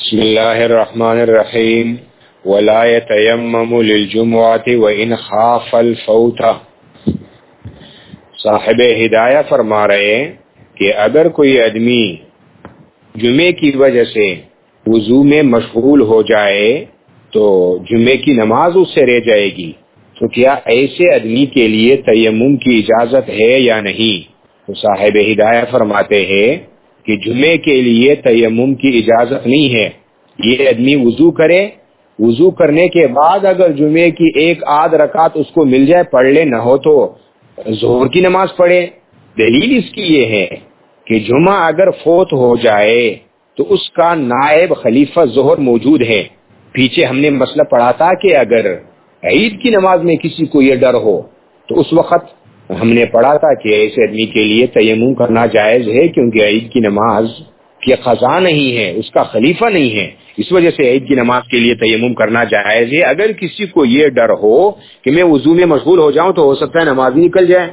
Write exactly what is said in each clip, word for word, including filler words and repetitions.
بسم اللہ الرحمن الرحیم ولا يتيمم للجمعة وإن خاف الفوت۔ صاحب ہدایہ فرما رہے ہیں کہ اگر کوئی آدمی جمعے کی وجہ سے وضو میں مشغول ہو جائے تو جمعے کی نماز اس سے رہ جائے گی، تو کیا ایسے آدمی کے لیے تیمم کی اجازت ہے یا نہیں؟ تو صاحب ہدایہ فرماتے ہیں کہ جمعے کے لیے تیمم کی اجازت نہیں ہے۔ یہ آدمی وضو کرے، وضو کرنے کے بعد اگر جمعے کی ایک آدھ رکعت اس کو مل جائے پڑھ لے، نہ ہو تو ظہر کی نماز پڑھے۔ دلیل اس کی یہ ہے کہ جمعہ اگر فوت ہو جائے تو اس کا نائب خلیفہ ظہر موجود ہے۔ پیچھے ہم نے مسئلہ پڑھا تھا کہ اگر عید کی نماز میں کسی کو یہ ڈر ہو تو اس وقت ہم نے پڑھا تھا کہ ایسے آدمی کے لیے تیمم کرنا جائز ہے، کیونکہ عید کی نماز کی قضا نہیں ہے، اس کا خلیفہ نہیں ہے، اس وجہ سے عید کی نماز کے لیے تیمم کرنا جائز ہے۔ اگر کسی کو یہ ڈر ہو کہ میں وضو میں مشغول ہو جاؤں تو ہو سکتا ہے نماز ہی نکل جائے۔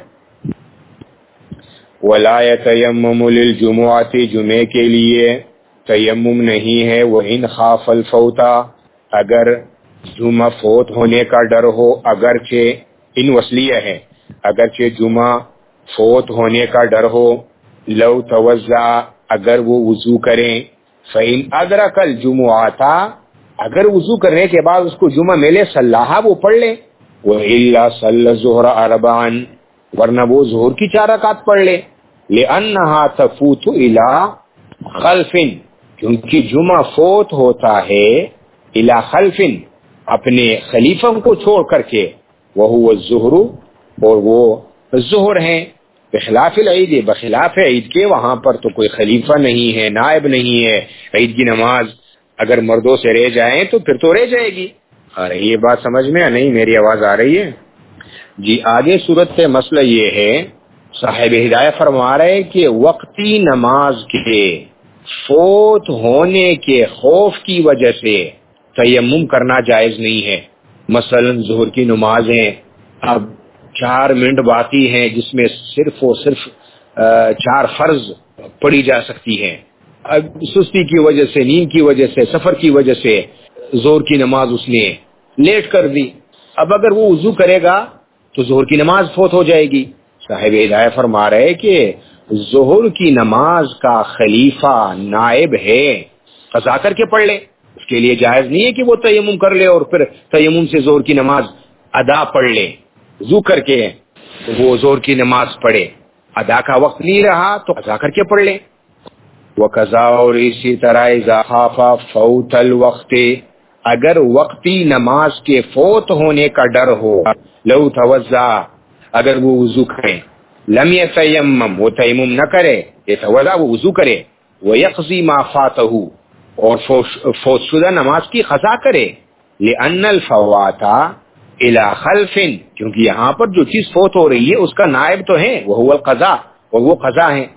ولا يتيمم للجمعة، جمعے کے لیے تیمم نہیں ہے۔ وإن خاف الفوت، اگر جمعہ فوت ہونے کا ڈر ہو، اگرچہ ان وصلیہ ہے، اگرچہ جمعہ فوت ہونے کا ڈر ہو۔ لو توضع، اگر وہ وضو کریں، فإن أدرك الجمعة، اگر وضو کرنے کے بعد اس کو جمعہ ملے صلاحہ وہ پڑھ لے۔ وإلا صلى الظهر أربعا، ورنہ وہ ظہر کی چار رکعت پڑھ لے۔ لأنها تفوت إلى خلف، کیونکہ جمعہ فوت ہوتا ہے إلى خلف، اپنے خلیفہ کو چھوڑ کر کے، وهو الظہر، اور وہ ظہر ہیں، بخلاف العید، بخلاف عید کے، وہاں پر تو کوئی خلیفہ نہیں ہے، نائب نہیں ہے۔ عید کی نماز اگر مردوں سے رہ جائیں تو پھر تو رہ جائے گی۔ آ رہی ہے بات سمجھ میں؟ نہیں میری آواز آ رہی ہے جی؟ آگے صورت سے مسئلہ یہ ہے، صاحب ہدایہ فرما رہے کہ وقتی نماز کے فوت ہونے کے خوف کی وجہ سے تیمم کرنا جائز نہیں ہے۔ مثلا ظہر کی نماز ہے، اب چار منٹ باقی ہیں جس میں صرف اور صرف چار فرض پڑھی جا سکتی ہیں۔ اب سستی کی وجہ سے، نیند کی وجہ سے، سفر کی وجہ سے ظہر کی نماز اس نے لیٹ کر دی۔ اب اگر وہ وضو کرے گا تو ظہر کی نماز فوت ہو جائے گی۔ صاحب ہدایہ فرما رہے کہ ظہر کی نماز کا خلیفہ نائب ہے، قضا کر کے پڑھ لے، اس کے لیے جائز نہیں ہے کہ وہ تیمم کر لے اور پھر تیمم سے ظہر کی نماز ادا پڑھ لے۔ وضو کر کے وہ ظہر کی نماز پڑھے، ادا کا وقت نہیں رہا تو قضا کر کے پڑھ لے۔ وقضا، اور اسی طرح اذا خاف فوت الوقت، اگر وقتی نماز کے فوت ہونے کا ڈر ہو، لو توضع، اگر وہ وضو کرے، لم یتیمم، وہ تیمم نہ کرے، یتوضع، وہ وضو کرے، ویقضی ما فاتہ، اور فوت شدہ نماز کی قضا کرے، لأن الفوات الى خلف، کیونکہ یہاں پر جو چیز فوت ہو رہی ہے اس کا نائب تو ہے، وہ القضاء، اور وہ قضا ہے۔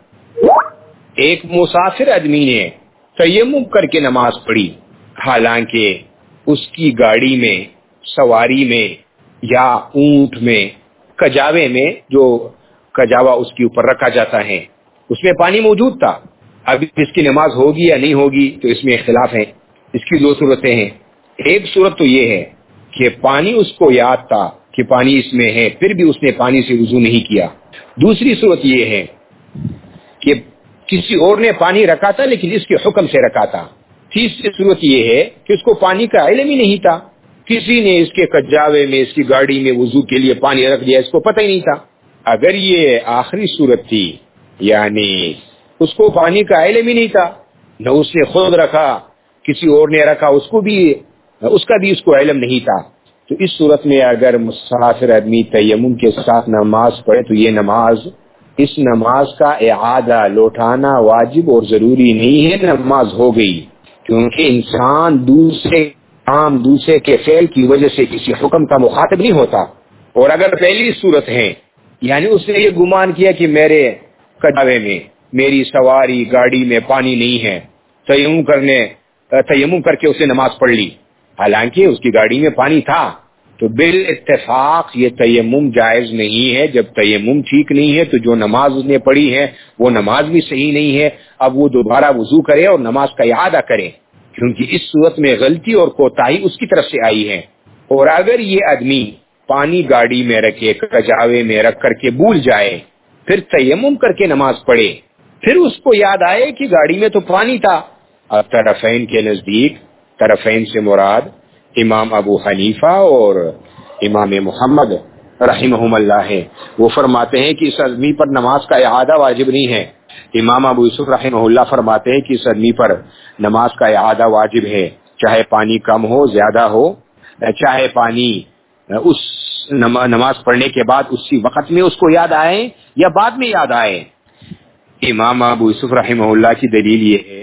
ایک مسافر آدمی نے تیمم کر کے نماز پڑھی، حالانکہ اس کی گاڑی میں، سواری میں یا اونٹ میں، کجاوے میں، جو کجاوا اس کے اوپر رکھا جاتا ہے، اس میں پانی موجود تھا۔ اب اس کی نماز ہوگی یا نہیں ہوگی تو اس میں اختلاف ہے۔ اس کی دو صورتیں ہیں، ایک صورت تو یہ ہے کہ پانی اس کو یاد تھا کہ پانی اس میں ہے، پھر بھی اس نے پانی سے وضو نہیں کیا۔ دوسری صورت یہ ہے کہ کسی اور نے پانی رکھا تھا لیکن اس کے حکم سے رکھا تھا۔ تیسری صورت یہ ہے کہ اس کو پانی کا علم ہی نہیں تھا، کسی نے اس کے کجاوے میں، اس کی گاڑی میں وضو کے لیے پانی رکھ دیا، اس کو پتہ ہی نہیں تھا۔ اگر یہ آخری صورت تھی، یعنی اس کو پانی کا علم ہی نہیں تھا، نہ اس نے خود رکھا، کسی اور نے رکھا، اس کو بھی اس کا بھی اس کو علم نہیں تھا، تو اس صورت میں اگر مسافر آدمی تیمم کے ساتھ نماز پڑھے تو یہ نماز، اس نماز کا اعادہ لوٹانا واجب اور ضروری نہیں ہے، نماز ہو گئی، کیونکہ انسان دوسرے کام، دوسرے کے فعل کی وجہ سے کسی حکم کا مخاطب نہیں ہوتا۔ اور اگر پہلی صورت ہے، یعنی اس نے یہ گمان کیا کہ میرے کجاوے میں، میری سواری گاڑی میں پانی نہیں ہے، تیمم کرنے تیمم کر کے اس نے نماز پڑھ لی، حالانکہ اس کی گاڑی میں پانی تھا، تو بالاتفاق یہ تیمم جائز نہیں ہے۔ جب تیمم ٹھیک نہیں ہے تو جو نماز اس نے پڑھی ہے وہ نماز بھی صحیح نہیں ہے۔ اب وہ دوبارہ وضو کرے اور نماز کا اعادہ کرے، کیونکہ اس صورت میں غلطی اور کوتاہی اس کی طرف سے آئی ہے۔ اور اگر یہ آدمی پانی گاڑی میں رکھے، کجاوے میں رکھ کر کے بھول جائے، پھر تیمم کر کے نماز پڑھے، پھر اس کو یاد آئے کہ گاڑی میں تو پانی تھا۔ اب طرفین کے نزدیک، طرفین سے مراد امام ابو حنیفہ اور امام محمد رحمہم اللہ ہے، وہ فرماتے ہیں کہ اس آدمی پر نماز کا اعادہ واجب نہیں ہے۔ امام ابو یوسف رحمہ اللہ فرماتے ہیں کہ اس آدمی پر نماز کا اعادہ واجب ہے، چاہے پانی کم ہو زیادہ ہو، چاہے پانی اس نماز پڑھنے کے بعد اسی وقت میں اس کو یاد آئے یا بعد میں یاد آئے۔ امام ابو یوسف رحمہ اللہ کی دلیل یہ ہے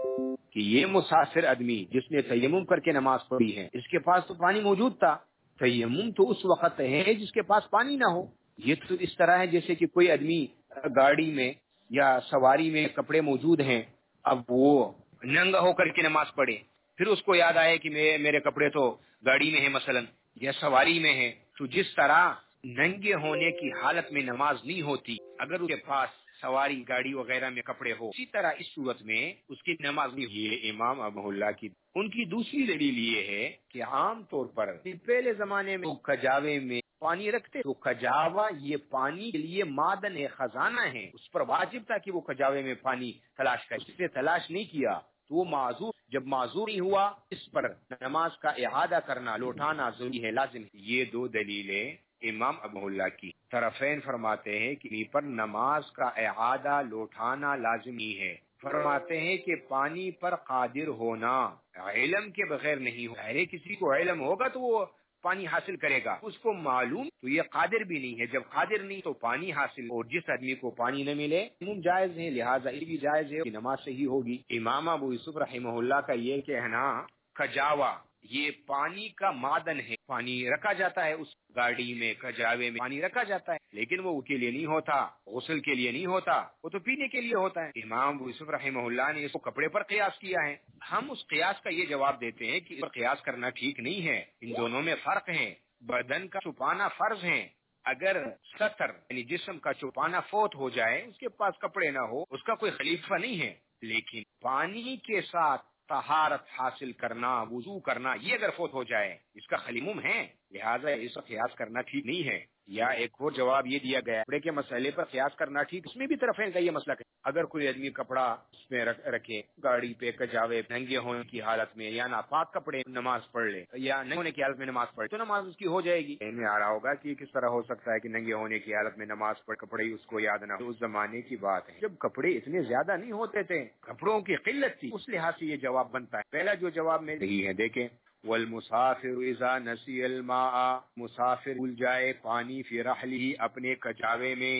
کہ یہ مسافر آدمی جس نے تیمم کر کے نماز پڑھی ہے، اس کے پاس تو پانی موجود تھا۔ تیمم تو اس وقت ہے جس کے پاس پانی نہ ہو۔ یہ تو اس طرح ہے جیسے کہ کوئی آدمی گاڑی میں یا سواری میں کپڑے موجود ہیں، اب وہ ننگا ہو کر کے نماز پڑھے، پھر اس کو یاد آئے کہ میرے کپڑے تو گاڑی میں ہیں مثلا یا سواری میں ہیں، تو جس طرح ننگے ہونے کی حالت میں نماز نہیں ہوتی اگر اس کے پاس سواری گاڑی وغیرہ میں کپڑے ہو، اسی طرح اس صورت میں اس کی نماز نہیں۔ یہ امام ابو اللہ کی ان کی دوسری دلیل یہ ہے کہ عام طور پر پہلے زمانے میں کجاوے میں پانی رکھتے، تو کجاوا یہ پانی کے لیے معدن ہے، خزانہ ہے، اس پر واجب تھا کہ وہ کجاوے میں پانی تلاش کرے، اس نے تلاش نہیں کیا تو وہ معذور، جب معذور نہیں ہوا اس پر نماز کا اعادہ کرنا، لوٹانا ضروری ہے، لازم ہے۔ یہ دو دلیلیں امام ابو اللہ کی۔ طرفین فرماتے ہیں کہ پر نماز کا اعادہ لوٹانا لازمی ہے، فرماتے ہیں کہ پانی پر قادر ہونا علم کے بغیر نہیں ہو، ارے کسی کو علم ہوگا تو وہ پانی حاصل کرے گا، اس کو معلوم تو یہ قادر بھی نہیں ہے، جب قادر نہیں تو پانی حاصل، اور جس آدمی کو پانی نہ ملے جائز ہے، لہذا یہ بھی جائز ہے کہ نماز صحیح ہوگی۔ امام ابو یوسف رحمہ اللہ کا یہ کہنا کجاوا یہ پانی کا معدن ہے، پانی رکھا جاتا ہے، اس گاڑی میں کجاوے میں پانی رکھا جاتا ہے، لیکن وہ کے لیے نہیں ہوتا، غسل کے لیے نہیں ہوتا، وہ تو پینے کے لیے ہوتا ہے۔ امام ابو یوسف رحمہ اللہ نے اس کو کپڑے پر قیاس کیا ہے۔ ہم اس قیاس کا یہ جواب دیتے ہیں کہ اس پر قیاس کرنا ٹھیک نہیں ہے، ان دونوں میں فرق ہے، بدن کا چھپانا فرض ہے، اگر ستر یعنی جسم کا چھپانا فوت ہو جائے، اس کے پاس کپڑے نہ ہو، اس کا کوئی خلیفہ نہیں ہے، لیکن پانی کے ساتھ طہارت حاصل کرنا، وضو کرنا، یہ اگر فوت ہو جائے اس کا خلیمم ہے، لہٰذا اس پر قیاس کرنا ٹھیک نہیں ہے۔ یا ایک اور جواب یہ دیا گیا کپڑے کے مسئلے پر قیاس کرنا ٹھیک، اس میں بھی طرفین کا یہ مسئلہ ہے، اگر کوئی آدمی کپڑا اس میں رکھے گاڑی پہ کجاوے ننگے ہونے کی حالت میں یا ناپاک کپڑے نماز پڑھ لے یا ننگے ہونے کی حالت میں نماز پڑھے تو نماز اس کی ہو جائے گی۔ میں آ رہا ہوگا کہ کس طرح ہو سکتا ہے کہ ننگے ہونے کی حالت میں نماز پڑھ کپڑے ہی اس کو یاد نہ ہو، اس زمانے کی بات ہے جب کپڑے اتنے زیادہ نہیں ہوتے تھے، کپڑوں کی قلت تھی، اس لحاظ سے یہ جواب بنتا ہے۔ پہلا جو جواب میں یہی ہے، دیکھیں والمسافر اذا نسی الماء، مسافر بھول جائے پانی فی رحلہ اپنے کجاوے میں،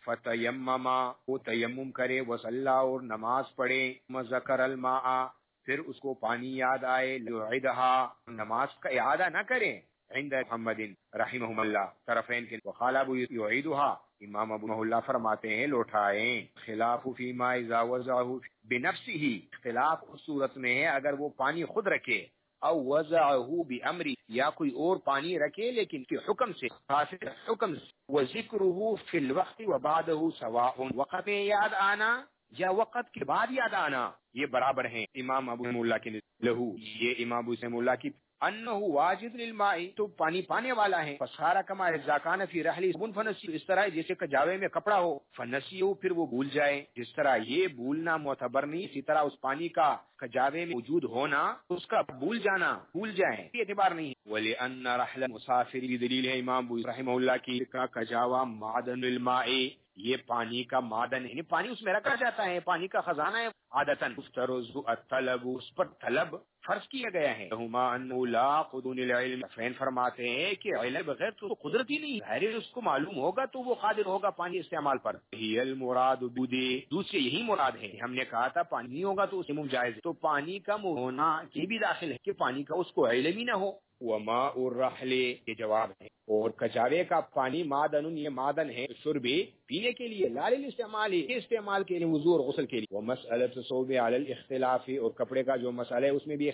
فتیمما وہ تیمم کرے، وصلی اور نماز پڑھے، ذکر الماء پھر اس کو پانی یاد آئے، لیعیدھا نماز کا اعادہ نہ کرے، عند محمد رحمہ اللہ طرفین کے وقال ابو یعیدھا امام ابو اللہ فرماتے ہیں لوٹائیں، خلاف فیما اذا وضعہ بنفسہ، اختلاف اس صورت میں ہے اگر وہ پانی خود رکھے، او وضعہ بامری یا کوئی اور پانی رکھے لیکن کے حکم سے، خاص حکم سے، وذکرہ فی الوقت وبعدہ سواء، وقت میں یاد آنا یا وقت کے بعد یاد آنا یہ برابر ہیں۔ امام ابو اللہ کے لہو یہ امام ابو اللہ کی انہ واجد للماء تو پانی پانے والا ہے، فسارا کما اذا کان فی رحلی فنسی، اس طرح جیسے کجاوے میں کپڑا ہو، فنسیو پھر وہ بھول جائے، جس طرح یہ بھولنا معتبر نہیں، اسی طرح اس پانی کا کجاوے میں موجود ہونا اس کا بھول جانا بھول جائے یہ اعتبار نہیں۔ ولأن رحل مسافر دلیل ہے امام ابو رحمہ اللہ کی کا کجاوا معدن الماء یہ پانی کا معدن ہے، پانی اس میں رکھا جاتا ہے، پانی کا خزانہ ہے، عادتاً مفترض الطلب اس پر طلب فرض کیا گیا ہے، ہما انه لا قدون العلم فین فرماتے ہیں کہ علم بغیر تو قدرتی نہیں ہے، اس کو معلوم ہوگا تو وہ قادر ہوگا پانی استعمال پر۔ ہی المراد بودے دوسرے یہی مراد ہے، ہم نے کہا تھا پانی نہیں ہوگا تو اس جائز ہے، تو پانی کا ہونا یہ بھی داخل ہے کہ پانی کا اس کو علم ہی نہ ہو۔ وماء الرحل یہ جواب ہے، اور کجاوے کا پانی معدن یہ معدن ہے شربی پینے کے لیے، لا للاستعمال استعمال کے لیے، وضو اور غسل کے لیے۔ ومسألۃ الصوب علی الاختلاف اور کپڑے کا جو مسئلہ ہے اس میں بھی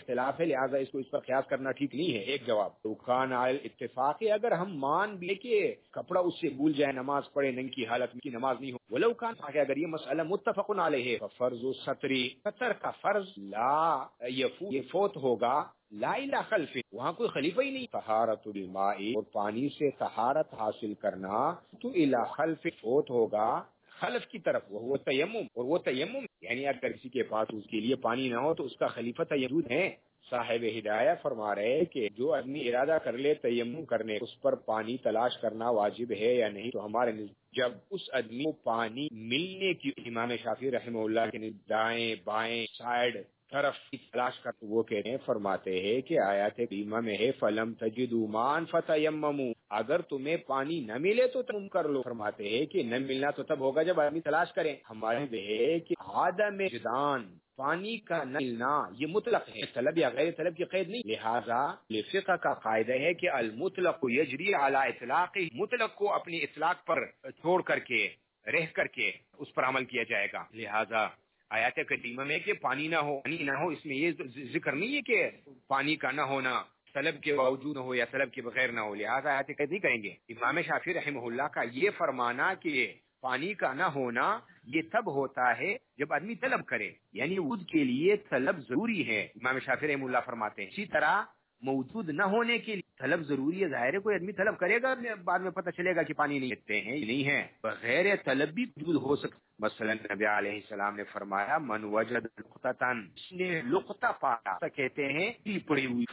اختلاف ہے لہٰذا اس کو اس پر قیاس کرنا ٹھیک نہیں ہے. ایک جواب تو کان علی اتفاق، اگر ہم مان بھی کہ کپڑا اس سے بھول جائے نماز پڑھے ننگی کی حالت کی نماز نہیں ہو، ولو کان، اگر یہ مسئلہ متفق علیہ ہے، فرض ستری، ستر کا فرض لا یفوت، یہ فوت ہوگا لا الہ خلف، وہاں کوئی خلیفہ ہی نہیں. طہارت الماء، اور پانی سے طہارت حاصل کرنا، تو الہ خلف، فوت ہوگا خلف کی طرف، وہ تیمم، اور وہ تیمم یعنی اگر کسی کے پاس اس کے لیے پانی نہ ہو تو اس کا خلیفہ تیمم ہے. صاحب ہدایہ فرما رہے ہیں کہ جو آدمی ارادہ کر لے تیمم کرنے، اس پر پانی تلاش کرنا واجب ہے یا نہیں. تو ہمارے جب اس آدمی کو پانی ملنے کی، امام شافعی رحمہ اللہ کے دائیں بائیں سائڈ طرف کی تلاش کر، وہ کہتے ہیں فرماتے ہیں کہ آیات کریمہ میں ہے فلم تجدوا ماء فتیمموا، اگر تمہیں پانی نہ ملے تو تم کر لو. فرماتے ہیں کہ نہ ملنا تو تب ہوگا جب آدمی تلاش کرے. ہمارے ہے کہ عدم جدان، پانی کا نہ ملنا یہ مطلق ہے، طلب یا غیر طلب کی قید نہیں. لہذا فقہ کا قاعدہ ہے کہ المطلق یجری علی اطلاق، مطلق کو اپنی اطلاق پر چھوڑ کر کے، رہ کر کے اس پر عمل کیا جائے گا. لہذا آیات کریمہ میں کہ پانی نہ ہو، پانی نہ ہو، اس میں یہ ذکر نہیں ہے کہ پانی کا نہ ہونا طلب کے باوجود ہو یا طلب کے بغیر نہ ہو. لہذا آیات قید نہیں کریں گے. امام شافعی رحمہ اللہ کا یہ فرمانا کہ پانی کا نہ ہونا یہ تب ہوتا ہے جب آدمی طلب کرے، یعنی وجود کے لیے طلب ضروری ہے. امام شافعی رحمہ اللہ فرماتے ہیں اسی طرح موجود نہ ہونے کے لیے طلب ضروری ہے. ظاہر ہے کوئی آدمی طلب کرے گا، بعد میں پتہ چلے گا کہ پانی نہیں لیتے ہیں، نہیں ہے، بغیر طلب بھی وجود ہو سکتا. مثلا نبی علیہ السلام نے فرمایا من وجد لقطتاً، اس نے لقطہ پایا، کہتے ہیں پڑی ہوئی،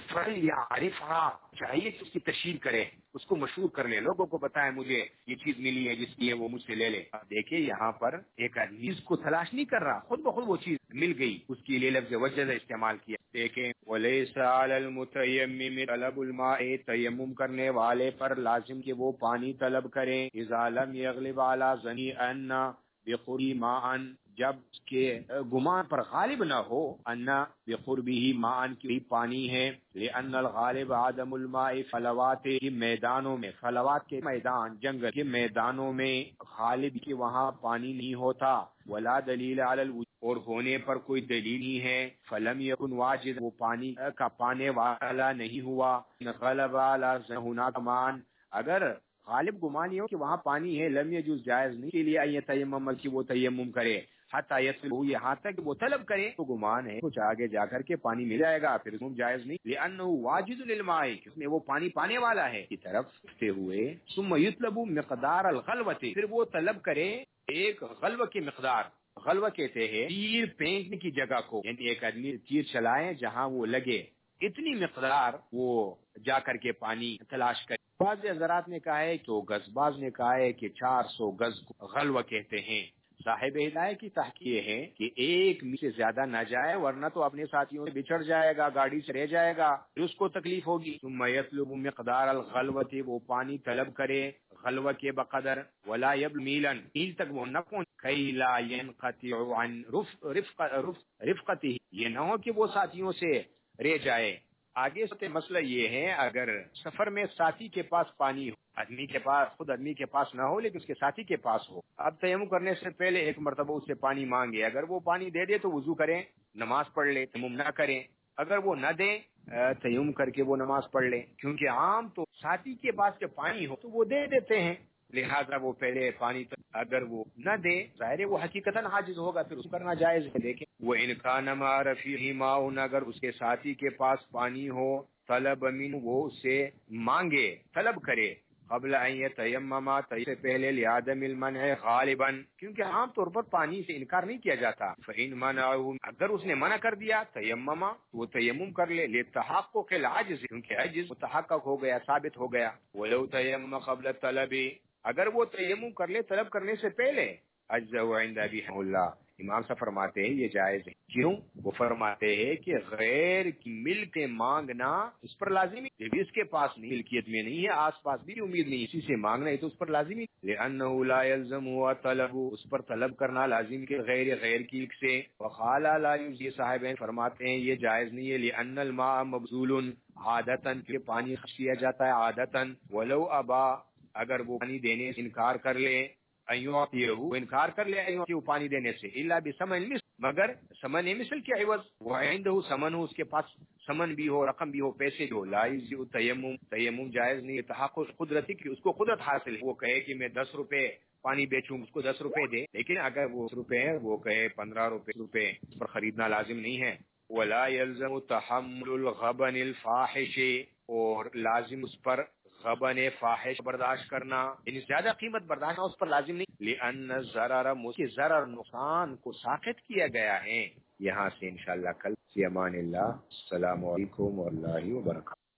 فلیعرفها، چاہیے کہ اس کی تشہیر کرے، اس کو مشہور کر لے، لوگوں کو بتائے مجھے یہ چیز ملی ہے جس لیے وہ مجھ سے لے لے. اب دیکھیں یہاں پر ایک آدمی اس کو تلاش نہیں کر رہا، خود بخود وہ چیز مل گئی، اس کے لیے لفظ وجد استعمال کیا. دیکھیں ولیس علی المتیمم طلب الماء، تیمم کرنے والے پر لازم کہ وہ پانی طلب کریں. اذا لم یغلب علی ظنی ان بقربی ماء، جب کے گمان پر غالب نہ ہو، انا بقربی ماء کی پانی ہے. لان الغالب عدم الماء فلوات، میدانوں میں، فلوات کے میدان، جنگل کے میدانوں میں غالب کی وہاں پانی نہیں ہوتا. ولا دلیل علی الوجود، اور ہونے پر کوئی دلیل نہیں ہے. فلم یکن واجد، وہ پانی کا پانے والا نہیں ہوا. غلب علی هناک مان، اگر غالب گمان یہ ہو کہ وہاں پانی ہے، لم یجوز، جائز نہیں کے لیے ان تیمم کی وہ تیمم کرے، حتی یصل، یہاں تک وہ طلب کرے تو گمان ہے کچھ آگے جا کر کے پانی مل جائے گا، پھر جائز نہیں. لانه واجد للماء، اس میں وہ پانی پانے والا ہے کی طرف اٹھتے ہوئے. ثم یطلب مقدار الغلوۃ، پھر وہ طلب کرے ایک غلوہ کی مقدار. غلوہ کہتے ہیں تیر پھینکنے کی جگہ کو، یعنی ایک آدمی تیر چلائے جہاں وہ لگے، اتنی مقدار وہ جا کر کے پانی تلاش کرے. بعض حضرات نے کہا ہے کہ گز، بعض نے کہا ہے کہ چار سو گز کو غلوہ کہتے ہیں. صاحب ہدایت کی تحقیق ہے کہ ایک میل سے زیادہ نہ جائے، ورنہ تو اپنے ساتھیوں سے بچھڑ جائے گا، گاڑی سے رہ جائے گا، پھر اس کو تکلیف ہوگی. ثم یطلب مقدار الغلوۃ، وہ پانی طلب کرے غلوہ کے بقدر. ولا یبلغ میلا، میل تک وہ نہ پہنچے. کئی لا ينقطع عن رفق رفقته، یہ نہ ہو کہ وہ ساتھیوں سے رہ جائے. آگے سے مسئلہ یہ ہے اگر سفر میں ساتھی کے پاس پانی ہو، آدمی کے پاس، خود آدمی کے پاس نہ ہو لیکن اس کے ساتھی کے پاس ہو، اب تیمم کرنے سے پہلے ایک مرتبہ اس سے پانی مانگے، اگر وہ پانی دے دے تو وضو کریں، نماز پڑھ لے، تیمم نہ کریں. اگر وہ نہ دے، تیمم کر کے وہ نماز پڑھ لے، کیونکہ عام تو ساتھی کے پاس جب پانی ہو تو وہ دے دیتے ہیں، لہذا وہ پہلے پانی، اگر وہ نہ دے ظاہر ہے وہ حقیقتاً عاجز ہوگا، پھر اس کو کرنا جائز ہے. دیکھیں وہ ان کان مع رفیع ماء، اگر اس کے ساتھی کے پاس پانی ہو، طلب من، وہ اس سے مانگے، طلب کرے، قبل ان یتیمم، سے پہلے، لعدم المنع غالبا، کیونکہ عام طور پر پانی سے انکار نہیں کیا جاتا. فإن منعه، اگر اس نے منع کر دیا، تیمم، وہ تیمم کر لے، لتحقق العجز، کیونکہ عجز متحقق ہو گیا، ثابت ہو گیا. ولو تیمم قبل الطلب، اگر وہ تیمم کر لے طلب کرنے سے پہلے، اجزا عند ابی رحمہ اللہ، امام صاحب فرماتے ہیں یہ جائز ہے. کیوں؟ وہ فرماتے ہیں کہ غیر کی مل کے مانگنا اس پر لازمی، جب اس کے پاس نہیں، ملکیت میں نہیں ہے، آس پاس بھی امید نہیں، اسی سے مانگنا ہے تو اس پر لازمی. لأنه لا يلزم طلب، اس پر طلب کرنا لازم کے غیر غیر کی ملک سے. وقال لا يجزي، صاحب فرماتے ہیں یہ جائز نہیں ہے. لأن الماء مبذول عادتاً، کہ پانی خرچ کیا جاتا ہے عادتاً. ولو ابا، اگر وہ پانی دینے سے انکار کر لے، وہ انکار کر لے ایو پانی دینے سے، الا بثمن مثل، مگر ثمن مثل کے عوض، وعنده ثمن ہو، اس کے پاس ثمن بھی ہو، رقم بھی ہو، پیسے بھی ہو، لا یجزئ تیمم، تیمم جائز نہیں، تحقق قدرتی کی اس کو قدرت حاصل ہے، وہ کہے کہ میں دس روپے پانی بیچوں، اس کو دس روپے دے، لیکن اگر وہ دس روپے وہ کہے پندرہ روپے روپے اس پر خریدنا لازم نہیں ہے۔ ولا يلزم تحمل الغبن الفاحش، اور لازم اس پر غبن فاحش برداشت کرنا، یعنی زیادہ قیمت برداشت اس پر لازم نہیں، لأن الضرر کی ضرر نقصان کو ساقط کیا گیا ہے۔ یہاں سے انشاءاللہ کل، فی امان اللہ، السلام علیکم ورحمۃ اللہ وبرکاتہ۔